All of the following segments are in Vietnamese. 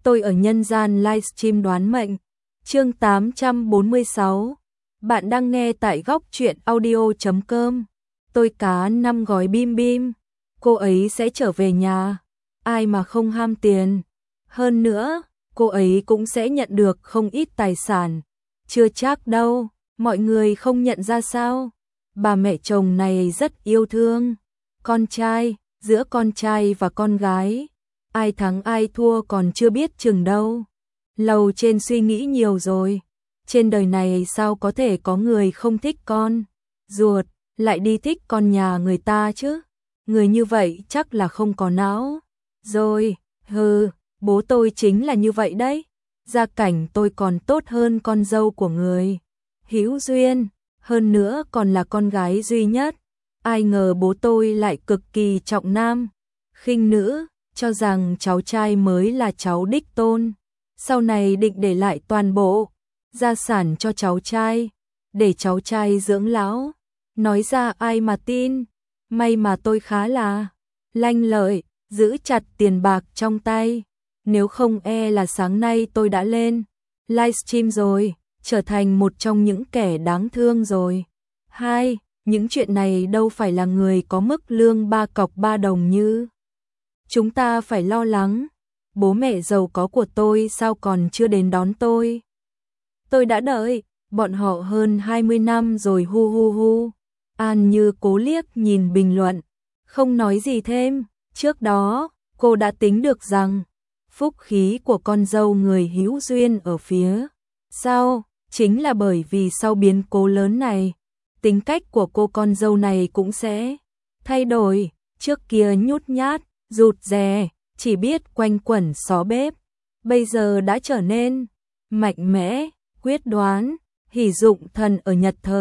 Tôi ở nhân gian livestream đoán mệnh. Chương 846. Bạn đang nghe tại góc truyện audio.com. Tôi cá 5 gói bim bim. Cô ấy sẽ trở về nhà. Ai mà không ham tiền. Hơn nữa, cô ấy cũng sẽ nhận được không ít tài sản. Chưa chắc đâu, mọi người không nhận ra sao. Bà mẹ chồng này rất yêu thương con trai, giữa con trai và con gái. Ai thắng ai thua còn chưa biết chừng đâu. Lầu trên suy nghĩ nhiều rồi. Trên đời này sao có thể có người không thích con ruột, lại đi thích con nhà người ta chứ. Người như vậy chắc là không có não. Rồi, bố tôi chính là như vậy đấy. Gia cảnh tôi còn tốt hơn con dâu của người hữu duyên, hơn nữa còn là con gái duy nhất. Ai ngờ bố tôi lại cực kỳ trọng nam khinh nữ, cho rằng cháu trai mới là cháu đích tôn. Sau này định để lại toàn bộ gia sản cho cháu trai, để cháu trai dưỡng lão. Nói ra ai mà tin. May mà tôi khá là lanh lợi, giữ chặt tiền bạc trong tay. Nếu không là sáng nay tôi đã lên livestream rồi, trở thành một trong những kẻ đáng thương rồi. Những chuyện này đâu phải là người có mức lương 3 cọc 3 đồng như chúng ta phải lo lắng. Bố mẹ giàu có của tôi sao còn chưa đến đón tôi? Tôi đã đợi bọn họ hơn 20 năm rồi hu. An Như cố liếc nhìn bình luận, không nói gì thêm. Trước đó, cô đã tính được rằng phúc khí của con dâu người hữu duyên ở phía sau, chính là bởi vì sau biến cố lớn này, tính cách của cô con dâu này cũng sẽ thay đổi. Trước kia nhút nhát, rụt rè, chỉ biết quanh quẩn xó bếp, bây giờ đã trở nên mạnh mẽ, quyết đoán, hỷ dụng thần ở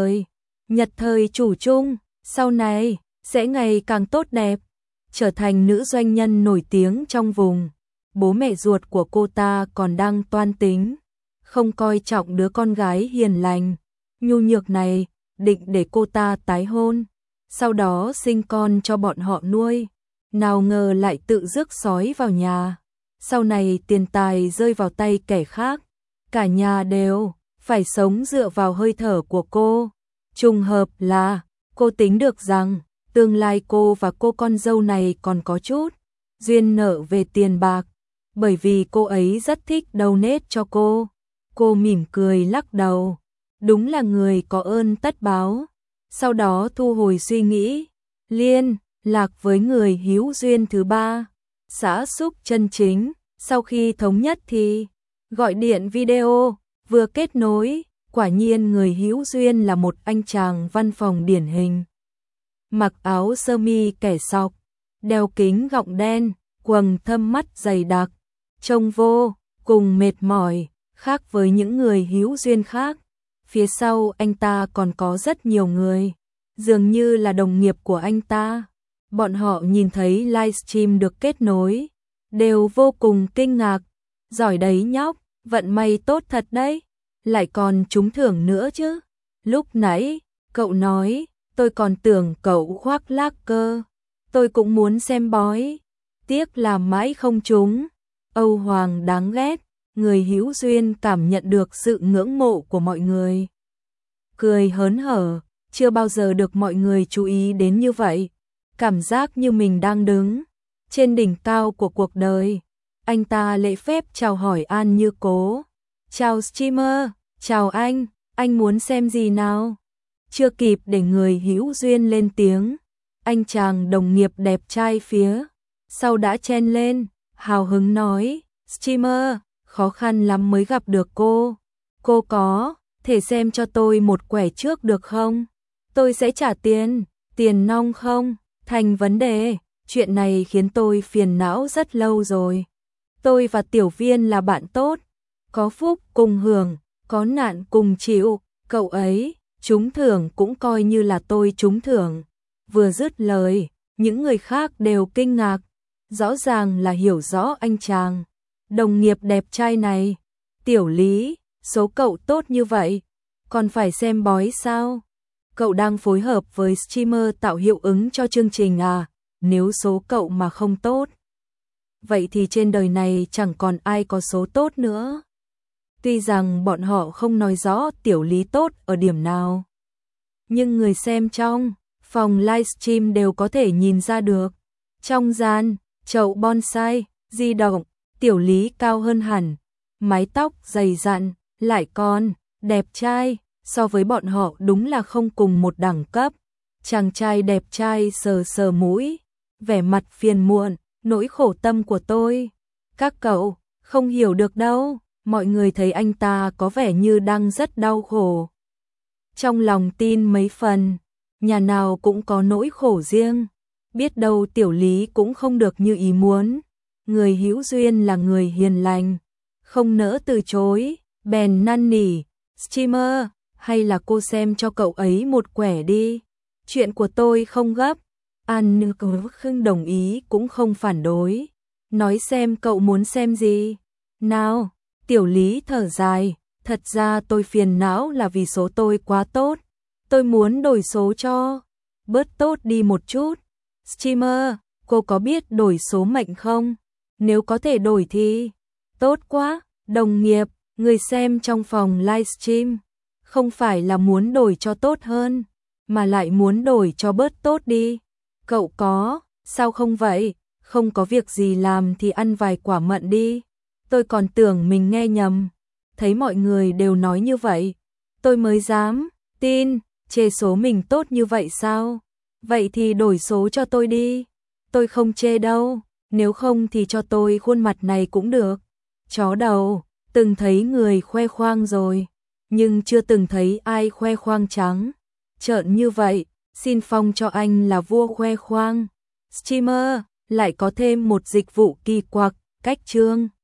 Nhật thời chủ chung, sau này sẽ ngày càng tốt đẹp, trở thành nữ doanh nhân nổi tiếng trong vùng. Bố mẹ ruột của cô ta còn đang toan tính, không coi trọng đứa con gái hiền lành, nhu nhược này, định để cô ta tái hôn, sau đó sinh con cho bọn họ nuôi. Nào ngờ lại tự rước sói vào nhà. Sau này tiền tài rơi vào tay kẻ khác, cả nhà đều phải sống dựa vào hơi thở của cô. Trùng hợp là cô tính được rằng tương lai cô và cô con dâu này còn có chút duyên nợ về tiền bạc, bởi vì cô ấy rất thích donate cho cô. Cô mỉm cười lắc đầu, đúng là người có ơn tất báo. Sau đó thu hồi suy nghĩ, liên lạc với người hữu duyên thứ ba, xã xúc chân chính. Sau khi thống nhất thì gọi điện video, vừa kết nối, quả nhiên người hữu duyên là một anh chàng văn phòng điển hình. Mặc áo sơ mi kẻ sọc, đeo kính gọng đen, quầng thâm mắt dày đặc, trông vô cùng mệt mỏi, khác với những người hữu duyên khác. Phía sau anh ta còn có rất nhiều người, dường như là đồng nghiệp của anh ta. Bọn họ nhìn thấy livestream được kết nối, đều vô cùng kinh ngạc. Giỏi đấy nhóc, vận may tốt thật đấy, lại còn trúng thưởng nữa chứ. Lúc nãy, cậu nói, tôi còn tưởng cậu khoác lác cơ. Tôi cũng muốn xem bói, tiếc là mãi không trúng. Âu Hoàng đáng ghét, người hữu duyên cảm nhận được sự ngưỡng mộ của mọi người. Cười hớn hở, chưa bao giờ được mọi người chú ý đến như vậy. Cảm giác như mình đang đứng trên đỉnh cao của cuộc đời. Anh ta lễ phép chào hỏi An Như cố. Chào streamer, chào anh muốn xem gì nào? Chưa kịp để người hữu duyên lên tiếng, anh chàng đồng nghiệp đẹp trai phía sau đã chen lên, hào hứng nói, streamer, khó khăn lắm mới gặp được cô. Cô có thể xem cho tôi một quẻ trước được không? Tôi sẽ trả tiền nong không? Thành vấn đề, chuyện này khiến tôi phiền não rất lâu rồi. Tôi và Tiểu Viên là bạn tốt, có phúc cùng hưởng, có nạn cùng chịu, cậu ấy trúng thưởng cũng coi như là tôi trúng thưởng. Vừa dứt lời, những người khác đều kinh ngạc, rõ ràng là hiểu rõ anh chàng đồng nghiệp đẹp trai này. Tiểu Lý, số cậu tốt như vậy, còn phải xem bói sao? Cậu đang phối hợp với streamer tạo hiệu ứng cho chương trình à? Nếu số cậu mà không tốt, vậy thì trên đời này chẳng còn ai có số tốt nữa. Tuy rằng bọn họ không nói rõ Tiểu Lý tốt ở điểm nào, nhưng người xem trong phòng livestream đều có thể nhìn ra được. Trong gian, chậu bonsai, di động, Tiểu Lý cao hơn hẳn, mái tóc dày dặn, lại còn đẹp trai, so với bọn họ đúng là không cùng một đẳng cấp. Chàng trai đẹp trai sờ sờ mũi, vẻ mặt phiền muộn, nỗi khổ tâm của tôi. Các cậu không hiểu được đâu, mọi người thấy anh ta có vẻ như đang rất đau khổ. Trong lòng tin mấy phần, nhà nào cũng có nỗi khổ riêng, biết đâu Tiểu Lý cũng không được như ý muốn. Người hữu duyên là người hiền lành, không nỡ từ chối, bèn năn nỉ, streamer, hay là cô xem cho cậu ấy một quẻ đi, chuyện của tôi không gấp. An không đồng ý cũng không phản đối, nói xem cậu muốn xem gì. Nào, Tiểu Lý thở dài, thật ra tôi phiền não là vì số tôi quá tốt, tôi muốn đổi số cho bớt tốt đi một chút. Streamer, cô có biết đổi số mệnh không? Nếu có thể đổi thì tốt quá. Đồng nghiệp, người xem trong phòng livestream, không phải là muốn đổi cho tốt hơn, mà lại muốn đổi cho bớt tốt đi. Cậu có, sao không vậy? Không có việc gì làm thì ăn vài quả mận đi. Tôi còn tưởng mình nghe nhầm, thấy mọi người đều nói như vậy, tôi mới dám tin. Chê số mình tốt như vậy sao? Vậy thì đổi số cho tôi đi. Tôi không chê đâu, nếu không thì cho tôi khuôn mặt này cũng được. Chó đầu, từng thấy người khoe khoang rồi, nhưng chưa từng thấy ai khoe khoang trắng trợn như vậy. Xin phong cho anh là vua khoe khoang. Streamer, lại có thêm một dịch vụ kỳ quặc, cách chương.